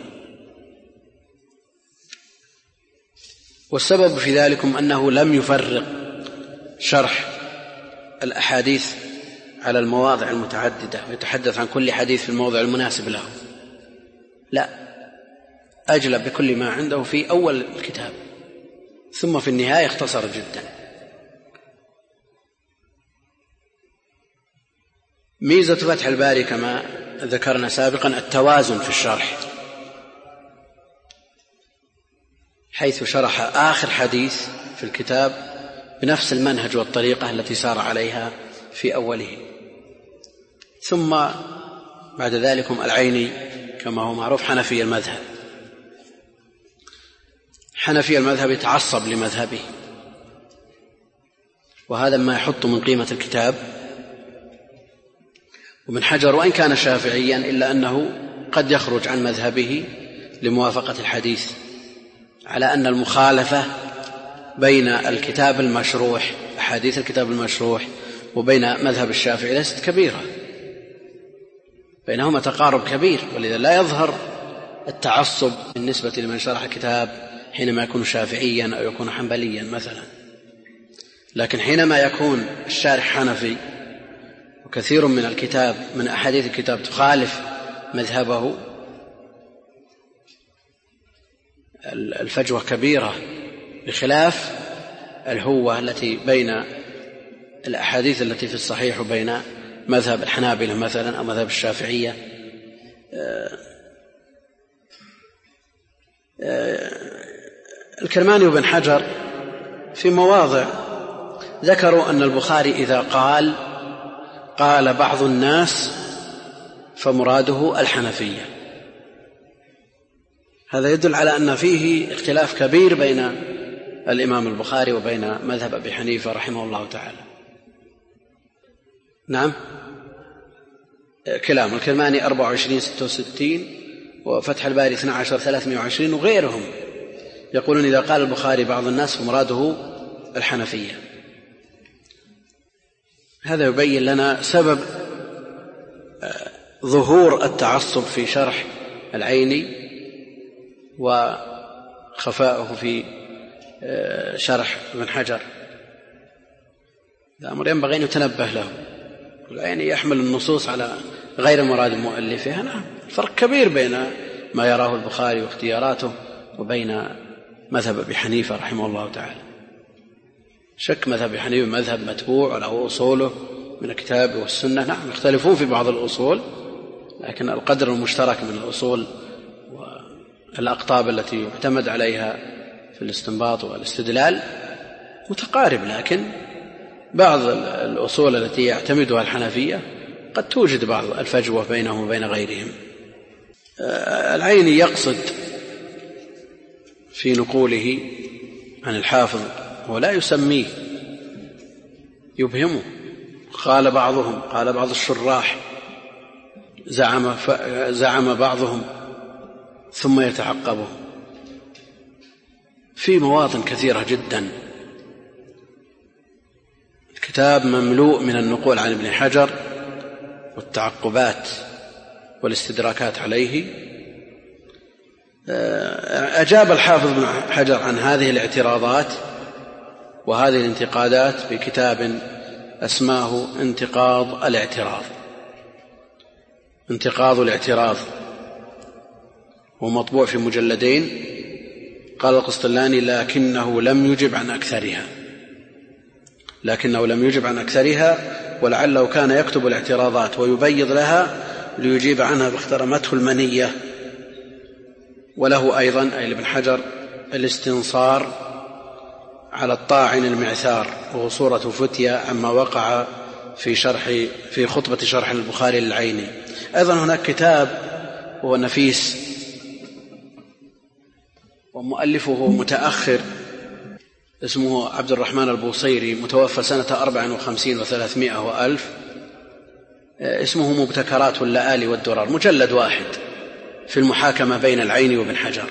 والسبب في ذلك أنه لم يفرق شرح الأحاديث على المواضع المتعددة ويتحدث عن كل حديث في الموضع المناسب له، لا، أجلب بكل ما عنده في أول الكتاب، ثم في النهاية اختصر جدا. ميزة فتح الباري كما ذكرنا سابقا التوازن في الشرح، حيث شرح آخر حديث في الكتاب بنفس المنهج والطريقة التي سار عليها في أوله. ثم بعد ذلك العيني كما هو معروف حنفي المذهب، حنفي المذهب يتعصب لمذهبه، وهذا ما يحط من قيمة الكتاب. ومن حجر وإن كان شافعيا إلا أنه قد يخرج عن مذهبه لموافقة الحديث، على أن المخالفة بين الكتاب المشروح أحاديث الكتاب المشروح وبين مذهب الشافعي ليست كبيرة، بينهما تقارب كبير، ولذا لا يظهر التعصب بالنسبة لمن شرح الكتاب حينما يكون شافعيا أو يكون حنبليا مثلا. لكن حينما يكون الشارح حنفي وكثير من الكتاب من أحاديث الكتاب تخالف مذهبه، الفجوة كبيرة، بخلاف الهوة التي بين الأحاديث التي في الصحيح وبين مذهب الحنابلة مثلا أو مذهب الشافعية. الكرماني وابن حجر في مواضع ذكروا أن البخاري إذا قال قال بعض الناس فمراده الحنفية. هذا يدل على أن فيه اختلاف كبير بين الإمام البخاري وبين مذهب أبي حنيفة رحمه الله تعالى. نعم، كلام الكرماني أربعة وعشرين ستة وستين وفتح الباري اثنا عشر ثلاثمائة وعشرين وغيرهم يقولون إذا قال البخاري بعض الناس فمراده الحنفية. هذا يبين لنا سبب ظهور التعصب في شرح العيني وخفاءه في شرح ابن حجر. هذا أمر ينبغي أن يتنبه له. العيني يحمل النصوص على غير مراد مؤلفها. نعم، فرق كبير بين ما يراه البخاري واختياراته وبين مذهب أبي حنيفة رحمه الله تعالى. شك مذهب أبي حنيفة مذهب متبوع وله أصوله من الكتاب والسنة. نعم، يختلفون في بعض الأصول، لكن القدر المشترك من الأصول والأقطاب التي يعتمد عليها في الاستنباط والاستدلال متقارب. لكن بعض الأصول التي يعتمدها الحنفية قد توجد بعض الفجوة بينهم وبين غيرهم. العيني يقصد في نقوله عن الحافظ ولا يسميه، يبهمه. قال بعضهم، قال بعض الشراح، زعم, زعم بعضهم، ثم يتعقبه في مواطن كثيرة جدا. الكتاب مملوء من النقول عن ابن حجر والتعقبات والاستدراكات عليه. أجاب الحافظ ابن حجر عن هذه الاعتراضات وهذه الانتقادات بكتاب أسماه انتقاض الاعتراض. انتقاض الاعتراض ومطبوع في مجلدين. قال القسطلاني لكنه لم يجب عن أكثرها لكنه لم يجب عن أكثرها ولعله كان يكتب الاعتراضات ويبيض لها ليجيب عنها باخترمته المنية. وله أيضا أي ابن حجر الاستنصار على الطاعن المعثار، وهو صورة فتية عما وقع في شرح في خطبة شرح البخاري للعيني. أيضا هناك كتاب هو نفيس ومؤلفه متأخر اسمه عبد الرحمن البوصيري، متوفى سنة أربع وخمسين وثلاثمائة وألف، اسمه مبتكرات اللآلي والدرر، مجلد واحد في المحاكمة بين العيني وابن حجر.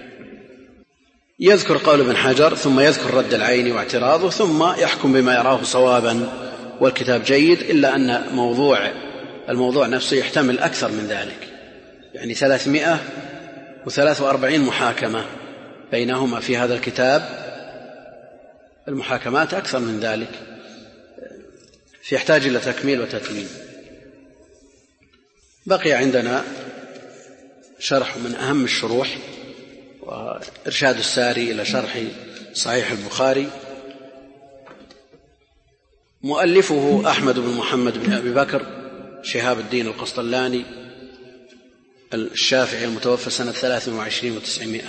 يذكر قول ابن حجر ثم يذكر رد العيني واعتراضه ثم يحكم بما يراه صوابا، والكتاب جيد، إلا أن موضوع الموضوع نفسه يحتمل أكثر من ذلك، يعني ثلاثمائة وثلاث وأربعين محاكمة بينهما في هذا الكتاب. المحاكمات أكثر من ذلك، فيحتاج إلى تكميل وتتميم. بقي عندنا شرح من أهم الشروح وإرشاد الساري إلى شرح صحيح البخاري. مؤلفه أحمد بن محمد بن أبي بكر شهاب الدين القسطلاني الشافعي المتوفى سنة ثلاث وعشرين وتسعمائة.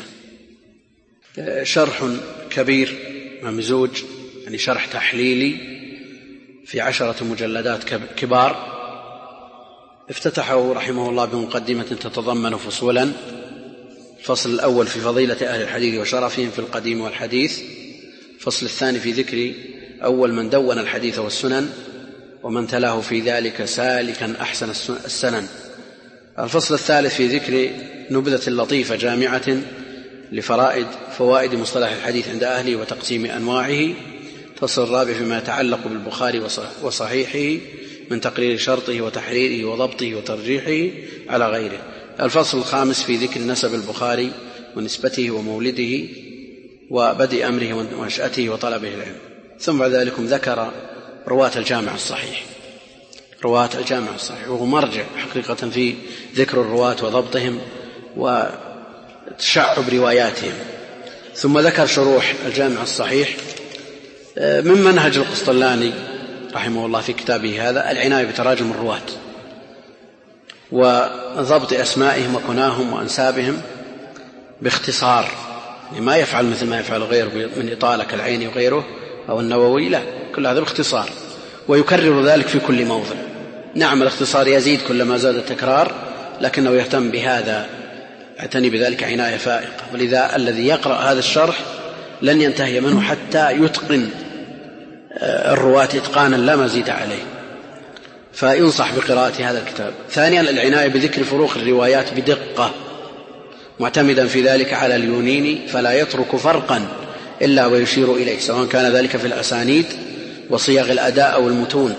شرح كبير ممزوج، يعني شرح تحليلي في عشرة مجلدات كبار. افتتحه رحمه الله بمقدمة تتضمن فصولا. الفصل الأول في فضيلة أهل الحديث وشرفهم في القديم والحديث. الفصل الثاني في ذكر أول من دون الحديث والسنن ومن تلاه في ذلك سالكا أحسن السنن. الفصل الثالث في ذكر نبذة لطيفة جامعة لفرائد فوائد مصطلح الحديث عند أهله وتقسيم أنواعه. الفصل الرابع فيما يتعلق بالبخاري وصحيحه من تقرير شرطه وتحريره وضبطه وترجيحه على غيره. الفصل الخامس في ذكر نسب البخاري ونسبته ومولده وبدء أمره ونشأته وطلبه العلم. ثم بعد ذلك ذكر رواة الجامع الصحيح رواة الجامع الصحيح وهو مرجع حقيقة في ذكر الرواة وضبطهم وتشعب رواياتهم. ثم ذكر شروح الجامع الصحيح من منهج القسطلاني رحمه الله في كتابه هذا العناية بتراجم الرواة وضبط أسمائهم وكناهم وأنسابهم باختصار، ما يفعل مثل ما يفعل غيره من إطالة كالعيني وغيره أو النووي، لا، كل هذا باختصار، ويكرر ذلك في كل موضع. نعم الاختصار يزيد كلما زاد التكرار، لكنه يهتم بهذا، يعتني بذلك عناية فائقة، ولذا الذي يقرأ هذا الشرح لن ينتهي منه حتى يتقن الرواة إتقانا لا مزيد عليه، فينصح بقراءة هذا الكتاب. ثانيا العناية بذكر فروق الروايات بدقة، معتمدا في ذلك على اليونيني، فلا يترك فرقا إلا ويشير إليه، سواء كان ذلك في الأسانيد وصيغ الأداء أو المتون،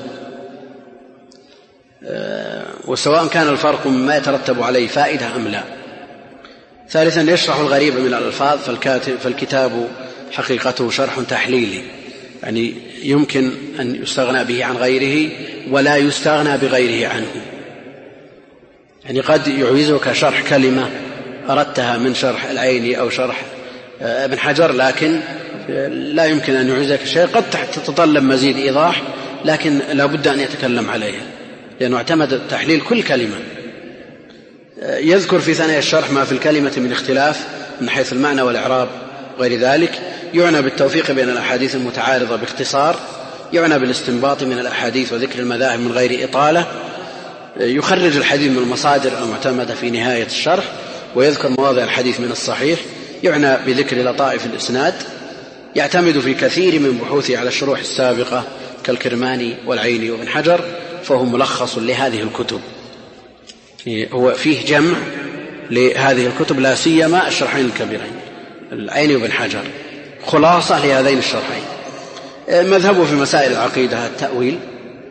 وسواء كان الفرق مما يترتب عليه فائدة أم لا. ثالثا يشرح الغريب من الألفاظ، فالكتاب حقيقته شرح تحليلي، يعني يمكن أن يستغنى به عن غيره ولا يستغنى بغيره عنه. يعني قد يعوزك شرح كلمة أردتها من شرح العيني أو شرح ابن حجر، لكن لا يمكن أن يعوزك شيء، قد تتطلب مزيد إيضاح، لكن لا بد أن يتكلم عليها، لأنه اعتمد تحليل كل كلمة. يذكر في ثنايا الشرح ما في الكلمة من اختلاف من حيث المعنى والإعراب وغير ذلك. يعنى بالتوفيق بين الأحاديث المتعارضة باختصار، يعنى بالاستنباط من الأحاديث وذكر المذاهب من غير إطالة، يخرج الحديث من المصادر المعتمدة في نهاية الشرح، ويذكر مواضع الحديث من الصحيح، يعنى بذكر لطائف الإسناد، يعتمد في كثير من بحوثه على الشروح السابقة كالكرماني والعيني وابن حجر، فهو ملخص لهذه الكتب، هو فيه جمع لهذه الكتب، لا سيما الشرحين الكبيرين العيني وابن حجر، خلاصة لهذين الشرحين. مذهبه في مسائل العقيدة التأويل،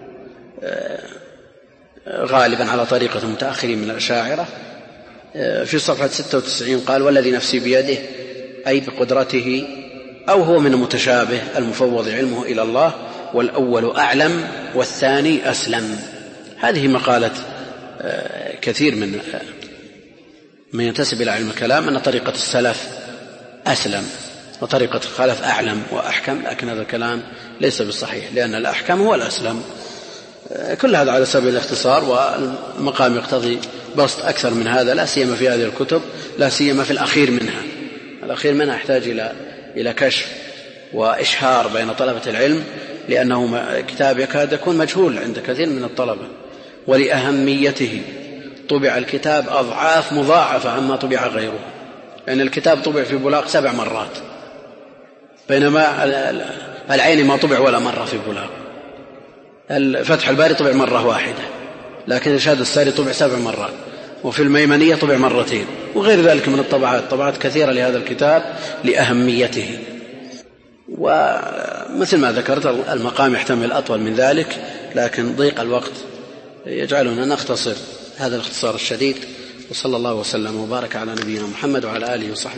غالبا على طريقة المتأخرين من الأشاعرة. في صفحة ستة وتسعين قال: والذي نفسي بيده، أي بقدرته، أو هو من المتشابه المفوض علمه إلى الله، والأول أعلم والثاني أسلم. هذه مقالة كثير من من ينتسب إلى علم الكلام، أن طريقة السلف أسلم وطريقة الخلف أعلم وأحكم، لكن هذا الكلام ليس بالصحيح، لأن الأحكم هو الأسلم. كل هذا على سبيل الاختصار، والمقام يقتضي بسط أكثر من هذا، لا سيما في هذه الكتب، لا سيما في الأخير منها. الأخير منها يحتاج إلى إلى كشف وإشهار بين طلبة العلم، لأنه كتاب يكاد يكون مجهول عند كثير من الطلبة، ولأهميته طبع الكتاب أضعاف مضاعفة عما طبع غيره، لأن يعني الكتاب طبع في بلاغ سبع مرات، بينما العين ما طبع ولا مرة في بلاغ. فتح الباري طبع مرة واحدة، لكن إرشاد الساري طبع سبع مرات، وفي الميمنية طبع مرتين، وغير ذلك من الطبعات، طبعات كثيرة لهذا الكتاب لأهميته. ومثل ما ذكرت المقام يحتمل أطول من ذلك، لكن ضيق الوقت يجعلنا نختصر هذا الاختصار الشديد. وصلى الله وسلم وبارك على نبينا محمد وعلى آله وصحبه.